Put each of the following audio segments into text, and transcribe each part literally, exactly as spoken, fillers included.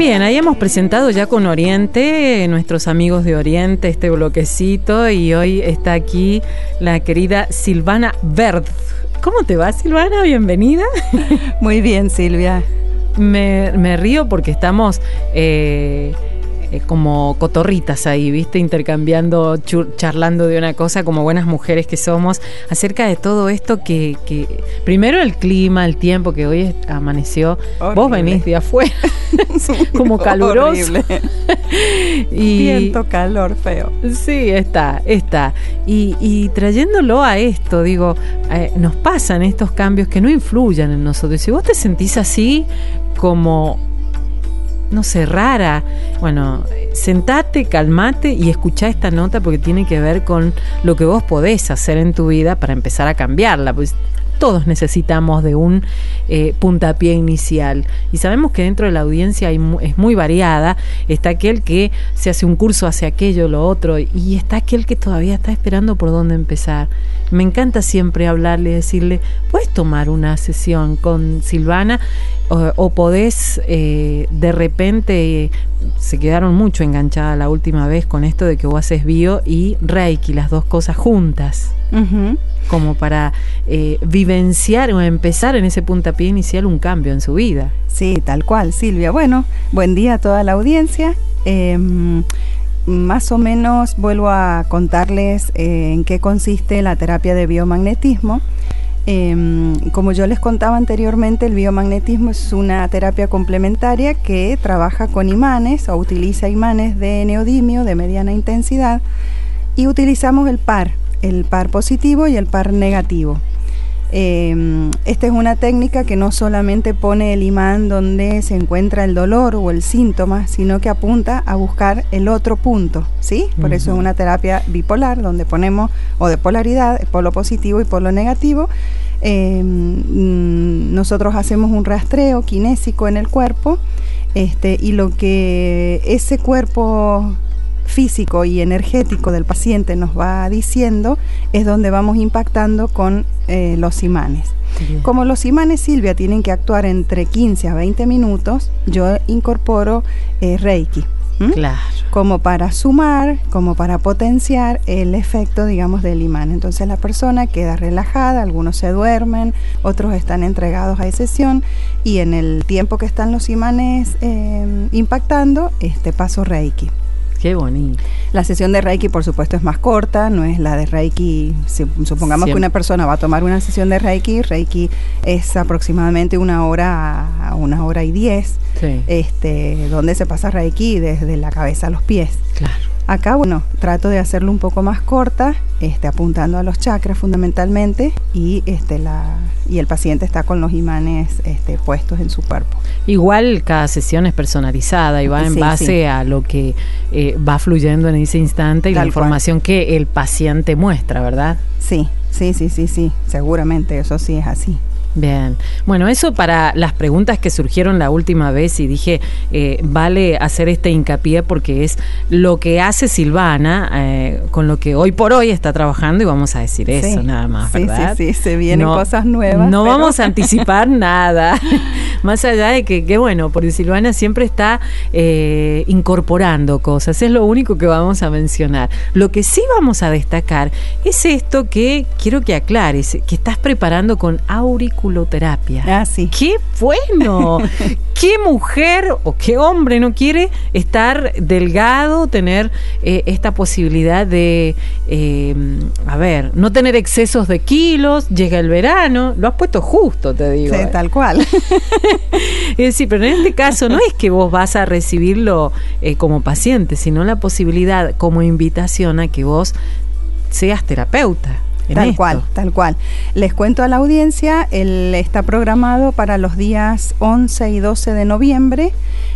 Bien, ahí hemos presentado ya con Oriente, nuestros amigos de Oriente, este bloquecito, y hoy está aquí la querida Silvana Wert. ¿Cómo te va, Silvana? Bienvenida. Muy bien, Silvia. Me, me río porque estamos eh, eh, como cotorritas ahí, ¿viste? Intercambiando, chur, charlando de una cosa como buenas mujeres que somos, acerca de todo esto que, que primero el clima, el tiempo, que hoy amaneció. Horrible. Vos venís de afuera, como caluroso. Y viento, calor, feo. Sí, está, está. Y, y trayéndolo a esto, digo, eh, nos pasan estos cambios que no influyan en nosotros. Si vos te sentís así, como, no sé, rara, bueno, sentate, calmate y escuchá esta nota porque tiene que ver con lo que vos podés hacer en tu vida para empezar a cambiarla. Pues todos necesitamos de un eh, puntapié inicial, y sabemos que dentro de la audiencia hay, es muy variada. Está aquel que se hace un curso, hace aquello, lo otro, y está aquel que todavía está esperando por dónde empezar. Me encanta siempre hablarle, decirle, puedes tomar una sesión con Silvana o, o podés eh, de repente, eh, se quedaron mucho enganchadas la última vez con esto de que vos haces bio y Reiki, las dos cosas juntas. Uh-huh. Como para eh, vivenciar o empezar en ese puntapié inicial un cambio en su vida. Sí, tal cual, Silvia. Bueno, buen día a toda la audiencia. Eh, más o menos vuelvo a contarles eh, en qué consiste la terapia de biomagnetismo. Eh, como yo les contaba anteriormente, el biomagnetismo es una terapia complementaria que trabaja con imanes o utiliza imanes de neodimio de mediana intensidad, y utilizamos el par. el par positivo y el par negativo. Eh, esta es una técnica que no solamente pone el imán donde se encuentra el dolor o el síntoma, sino que apunta a buscar el otro punto, ¿sí? Por uh-huh. eso es una terapia bipolar, donde ponemos, o de polaridad, polo positivo y polo negativo. Eh, nosotros hacemos un rastreo kinésico en el cuerpo, este, y lo que ese cuerpo físico y energético del paciente nos va diciendo es donde vamos impactando con eh, los imanes. Bien. Como los imanes, Silvia, tienen que actuar entre quince a veinte minutos, yo incorporo eh, Reiki. ¿Mm? Claro. Como para sumar, como para potenciar el efecto, digamos, del imán. Entonces la persona queda relajada, algunos se duermen, otros están entregados a esa sesión, y en el tiempo que están los imanes eh, impactando, este paso Reiki. Qué bonito. La sesión de Reiki, por supuesto, es más corta, no es la de Reiki. Si, supongamos Siempre. que una persona va a tomar una sesión de Reiki, Reiki es aproximadamente una hora a una hora y diez, sí. este, donde se pasa Reiki desde la cabeza a los pies. Claro. Acá, bueno, trato de hacerlo un poco más corta, este, apuntando a los chakras fundamentalmente, y este, la y el paciente está con los imanes este, puestos en su cuerpo. Igual cada sesión es personalizada y va en sí, base sí. a lo que eh, va fluyendo en ese instante y Tal la información cual. que el paciente muestra, ¿verdad? Sí, sí, sí, sí, sí, seguramente eso sí es así. Bien, bueno, eso para las preguntas que surgieron la última vez, y dije, eh, vale hacer este hincapié porque es lo que hace Silvana, eh, con lo que hoy por hoy está trabajando, y vamos a decir eso, sí, nada más, ¿verdad? Sí, sí, sí, se vienen no, cosas nuevas. No pero... vamos a anticipar nada, más allá de que, que, bueno, porque Silvana siempre está eh, incorporando cosas, es lo único que vamos a mencionar. Lo que sí vamos a destacar es esto que quiero que aclares, que estás preparando con auriculares. Terapia. Ah, sí. ¡Qué bueno! ¿Qué mujer o qué hombre no quiere estar delgado, tener eh, esta posibilidad de, eh, a ver, no tener excesos de kilos? Llega el verano, lo has puesto justo, te digo. Sí, eh. tal cual. Es decir, pero en este caso no es que vos vas a recibirlo eh, como paciente, sino la posibilidad como invitación a que vos seas terapeuta. Tal cual, tal cual. Les cuento a la audiencia, él está programado para los días once y doce de noviembre.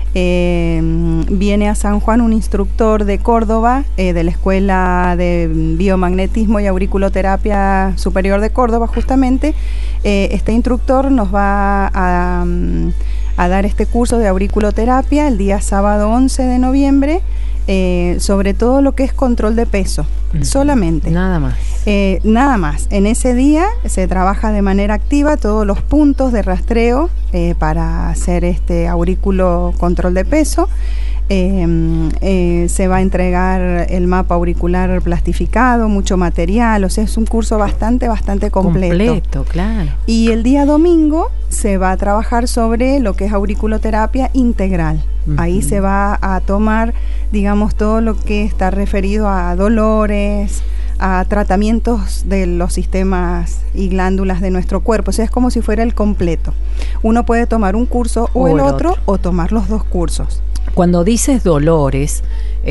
Eh, viene a San Juan un instructor de Córdoba, eh, de la Escuela de Biomagnetismo y Auriculoterapia Superior de Córdoba, justamente. Eh, este instructor nos va a, a dar este curso de auriculoterapia el día sábado once de noviembre, eh, sobre todo lo que es control de peso, mm. solamente. Nada más. Eh, nada más. En ese día se trabaja de manera activa todos los puntos de rastreo eh, para hacer este aurículo control de peso. Eh, eh, se va a entregar el mapa auricular plastificado, mucho material, o sea, es un curso bastante, bastante completo. Completo, claro. Y el día domingo se va a trabajar sobre lo que es auriculoterapia integral. Uh-huh. Ahí se va a tomar, digamos, todo lo que está referido a dolores, a tratamientos de los sistemas y glándulas de nuestro cuerpo. O sea, es como si fuera el completo. Uno puede tomar un curso o, o el, el otro, otro o tomar los dos cursos. Cuando dices dolores,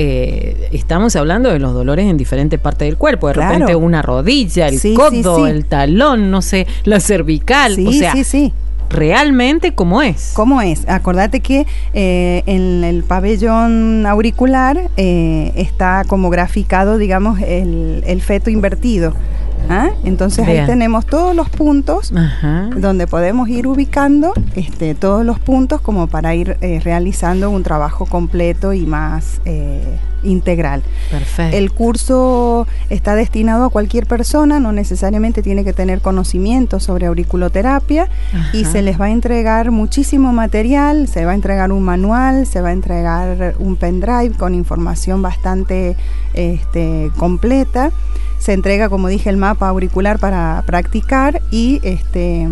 eh, estamos hablando de los dolores en diferentes partes del cuerpo. De claro. repente una rodilla, el sí, codo, sí, sí. el talón, no sé, la cervical. Sí, o sea, sí, sí. realmente cómo es. ¿Cómo es? Acordate que eh, en el pabellón auricular eh, está como graficado, digamos, el, el feto invertido. ¿Ah? Entonces Vean. Ahí tenemos todos los puntos. Ajá. Donde podemos ir ubicando este, todos los puntos como para ir eh, realizando un trabajo completo y más eh, integral. Perfecto. El curso está destinado a cualquier persona, no necesariamente tiene que tener conocimiento sobre auriculoterapia. Ajá. Y se les va a entregar muchísimo material, se va a entregar un manual, se va a entregar un pendrive con información bastante este, completa. Se entrega, como dije, el mapa auricular para practicar y este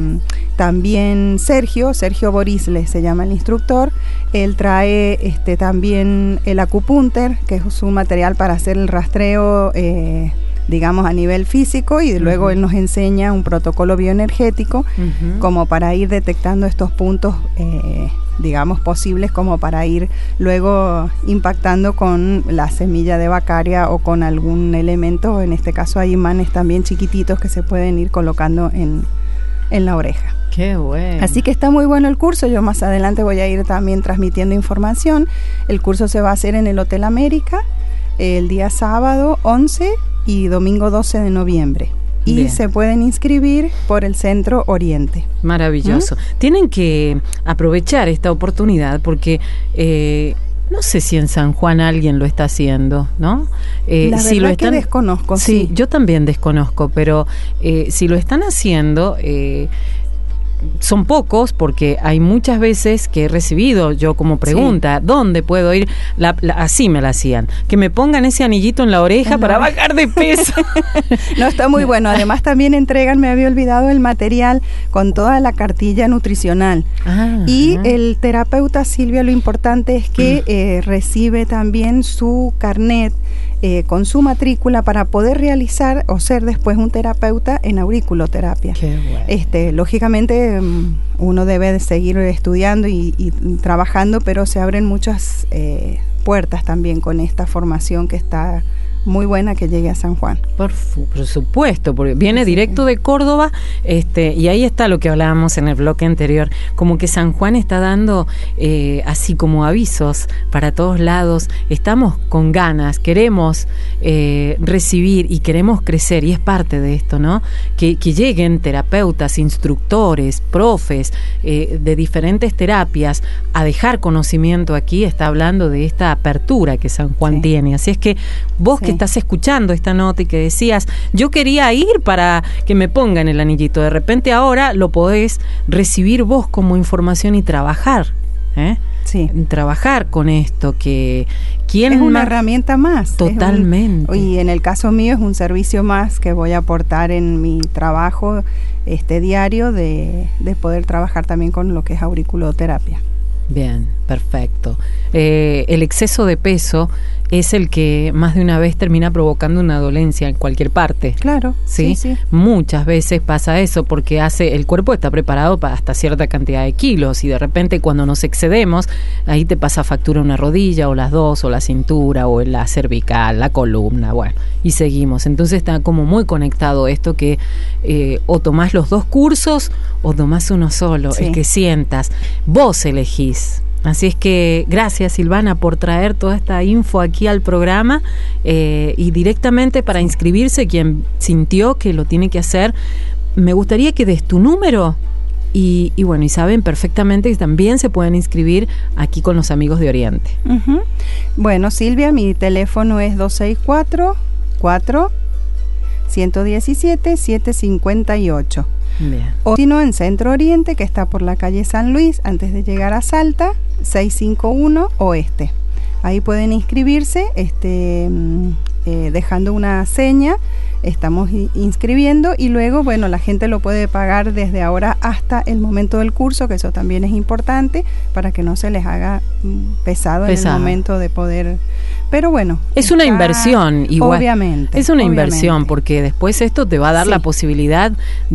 también Sergio, Sergio Borisle se llama el instructor, él trae este también el acupunter, que es un material para hacer el rastreo, eh, digamos, a nivel físico, y luego uh-huh. él nos enseña un protocolo bioenergético uh-huh. como para ir detectando estos puntos eh, digamos, posibles como para ir luego impactando con la semilla de Bacaria o con algún elemento. En este caso hay imanes también chiquititos que se pueden ir colocando en, en la oreja. Qué bueno. Así que está muy bueno el curso. Yo más adelante voy a ir también transmitiendo información. El curso se va a hacer en el Hotel América el día sábado once y domingo doce de noviembre. Y Bien. Se pueden inscribir por el Centro Oriente. Maravilloso. ¿Mm? Tienen que aprovechar esta oportunidad porque eh, no sé si en San Juan alguien lo está haciendo, ¿no? Eh, La si verdad lo están, que desconozco. Sí, sí, yo también desconozco, pero eh, si lo están haciendo... Eh, son pocos, porque hay muchas veces que he recibido yo como pregunta, sí. ¿dónde puedo ir? La, la, así me la hacían, que me pongan ese anillito en la oreja en para la... bajar de peso. No, está muy bueno. Además también entregan, me había olvidado, el material con toda la cartilla nutricional. Ah, y ah. el terapeuta, Silvia, lo importante es que eh, recibe también su carnet Eh, con su matrícula para poder realizar o ser después un terapeuta en auriculoterapia. Qué bueno. Este, lógicamente um, uno debe de seguir estudiando y, y trabajando, pero se abren muchas eh, puertas también con esta formación que está muy buena, que llegue a San Juan. Por, por supuesto, porque viene sí, directo sí. de Córdoba, este, y ahí está lo que hablábamos en el bloque anterior, como que San Juan está dando eh, así como avisos para todos lados. Estamos con ganas, queremos eh, recibir y queremos crecer, y es parte de esto, ¿no? Que, que lleguen terapeutas, instructores, profes eh, de diferentes terapias a dejar conocimiento aquí. Está hablando de esta apertura que San Juan sí. tiene, así es que vos sí. que estás escuchando esta nota y que decías, yo quería ir para que me pongan el anillito, de repente ahora lo podés recibir vos como información y trabajar, ¿eh? Sí. Trabajar con esto, que ¿quién es una más? Herramienta más. Totalmente. Un, y en el caso mío es un servicio más que voy a aportar en mi trabajo este diario de, de poder trabajar también con lo que es auriculoterapia. Bien, perfecto. Eh, el exceso de peso es el que más de una vez termina provocando una dolencia en cualquier parte. Claro, ¿sí? sí, sí. Muchas veces pasa eso porque hace el cuerpo está preparado para hasta cierta cantidad de kilos, y de repente cuando nos excedemos, ahí te pasa factura una rodilla o las dos, o la cintura o la cervical, la columna, bueno, y seguimos. Entonces está como muy conectado esto que eh, o tomás los dos cursos o tomás uno solo, sí. el que sientas. Vos elegís. Así es que gracias, Silvana, por traer toda esta info aquí al programa, eh, y directamente para inscribirse, quien sintió que lo tiene que hacer, me gustaría que des tu número Y, y bueno, y saben perfectamente que también se pueden inscribir aquí con los amigos de Oriente. Uh-huh. Bueno, Silvia, mi teléfono es dos seis cuatro, cuatro, uno uno siete, siete cinco ocho. Bien. O si no, en Centro Oriente, que está por la calle San Luis, antes de llegar a Salta, seiscientos cincuenta y uno Oeste. Ahí pueden inscribirse, este, eh, dejando una seña. Estamos inscribiendo y luego, bueno, la gente lo puede pagar desde ahora hasta el momento del curso, que eso también es importante para que no se les haga pesado, pesado. en el momento de poder. Pero bueno. Es está, una inversión igual. Obviamente. Es una obviamente. inversión porque después esto te va a dar sí. la posibilidad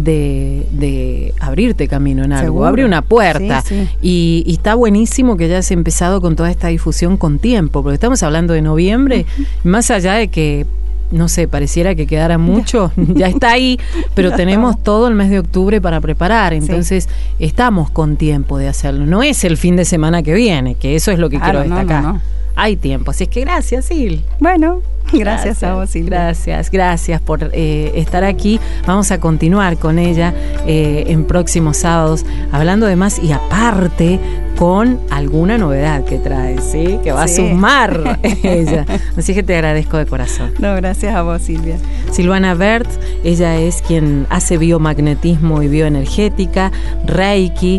de, de abrirte camino en algo, Seguro. abre una puerta. Sí, sí. Y, y está buenísimo que hayas empezado con toda esta difusión con tiempo, porque estamos hablando de noviembre, uh-huh. más allá de que no sé, pareciera que quedara mucho, ya está ahí, pero ya tenemos estamos. todo el mes de octubre para preparar, entonces sí. estamos con tiempo de hacerlo. No es el fin de semana que viene, que eso es lo que claro, quiero destacar. No, no, no. Hay tiempo, así es que gracias, Sil. Bueno, gracias, gracias a vos, Silvia. Gracias, gracias por eh, estar aquí. Vamos a continuar con ella eh, en próximos sábados, hablando de más y aparte con alguna novedad que trae, ¿sí? Que va sí. a sumar ella. Así que te agradezco de corazón. No, gracias a vos, Silvia. Silvana Bert, ella es quien hace biomagnetismo y bioenergética, Reiki,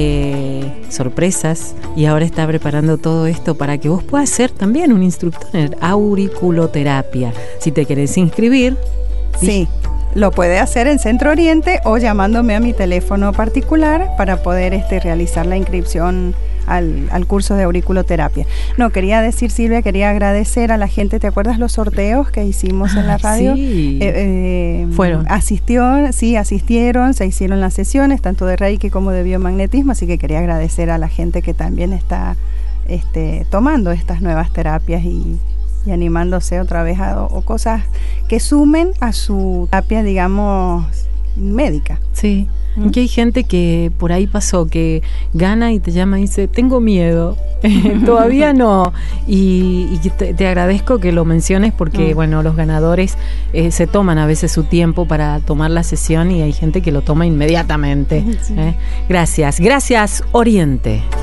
eh, sorpresas, y ahora está preparando todo esto para que vos puedas ser también un instructor en auriculoterapia. Si te querés inscribir. Sí. Lo puede hacer en Centro Oriente o llamándome a mi teléfono particular para poder este, realizar la inscripción al, al curso de auriculoterapia. No, quería decir, Silvia, quería agradecer a la gente. ¿Te acuerdas los sorteos que hicimos ah, en la radio? Sí. Eh, eh, Fueron. Asistió, sí, asistieron, se hicieron las sesiones, tanto de Reiki como de biomagnetismo, así que quería agradecer a la gente que también está este, tomando estas nuevas terapias y y animándose otra vez a o cosas que sumen a su terapia, digamos, médica. Sí, ¿Mm? Aquí hay gente que por ahí pasó, que gana y te llama y dice, tengo miedo, todavía no, y, y te, te agradezco que lo menciones porque, mm. bueno, los ganadores eh, se toman a veces su tiempo para tomar la sesión y hay gente que lo toma inmediatamente. Sí. ¿eh? Gracias, gracias Oriente.